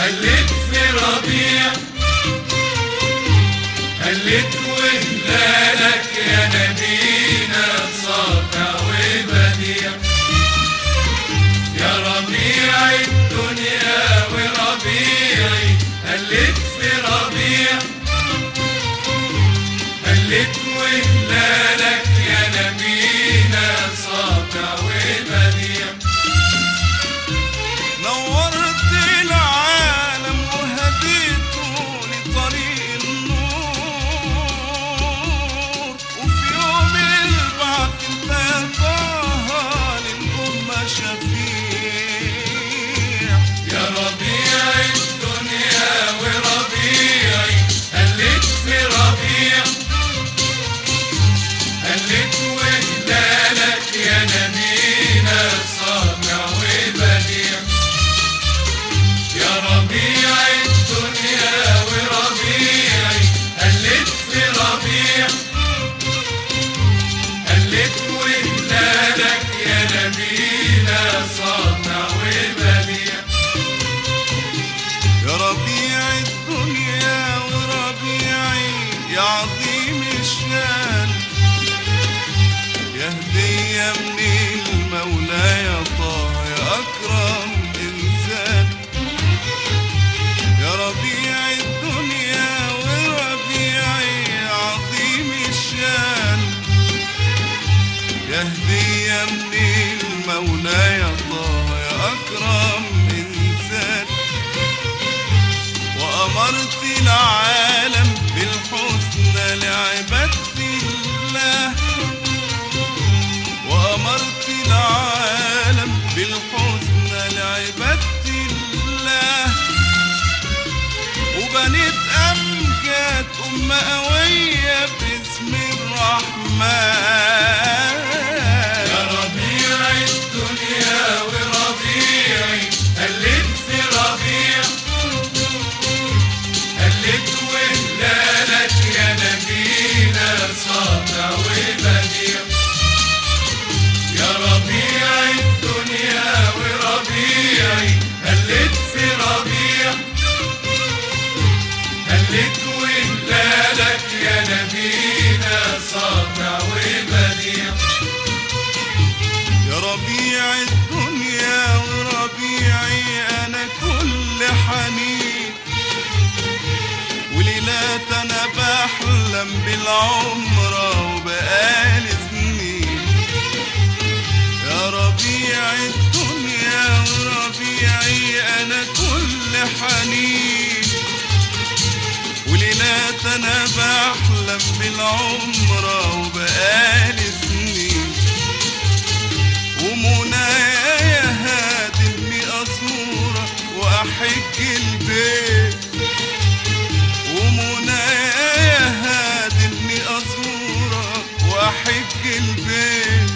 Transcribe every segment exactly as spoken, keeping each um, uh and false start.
هلت في ربيع، هلت وهلالك يا نبينا ساطع وبديع. يا ربيع الدنيا وربيعي، هلت في ربيع، هلت وهلالك يا نبينا ساطع وبديع. نورت العالم وهديته لطريق النور، وفي يوم البعث انت يا طه للأمة شفيع. يا ربيع الدنيا وربيعي، هلت في ربيع، هلت وهلالك يا نبينا ساطع وبديع. يا ربيع الدنيا وربيعي، هلت في ربيع، هلت وهلالك يا نبينا ساطع وبديع. يا ربيع الدنيا وربيعي يا عظيم الشان، يا هدية من المولى يا طه يا أكرم إنسان. يا ربيع الدنيا وربيعي يا عظيم الشان، يا هدية من المولى يا طه يا أكرم إنسان. وأمرت العالم بالحسنى لعبادة الله، وأمرت العالم بالحسنى لعبادة الله، وبنيت أمجاد أمة قوية باسم الرحمن. يا ربيع الدنيا وربيعي، هلت في ربيع، هلت وهلالك يا نبينا ساطع وبديع. يا ربيع الدنيا وربيعي، هلت في ربيع، هلت وهلالك يا نبينا ساطع وبديع. يا ربيع الدنيا وربيعي أنا كل حنين، وليلات أنا بحلم بالعمرة وبقالي سنين. يا ربيع الدنيا وربيعي أنا كل حنين، وليلات أنا بحلم بالعمرة وبقالي سنين. ومنايا هادي إني أزورك وأحج البيت، ومنايا هادي إني أزورك وأحج البيت،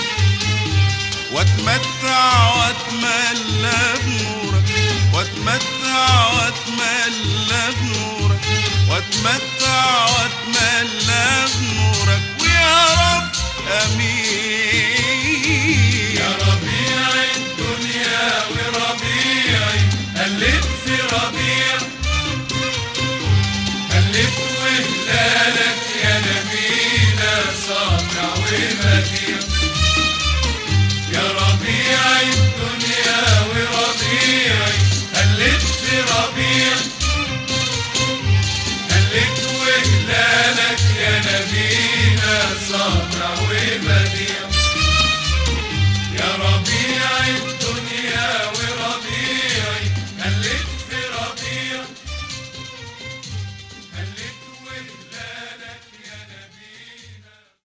واتمتع واتملى بنورك، واتمتع واتملى بنورك، واتمتع واتملى بنورك، ويا رب امين. يا ربيع الدنيا وربيعي، هلت في ربيع، هلت وهلالك يا نبينا ساطع وبديع.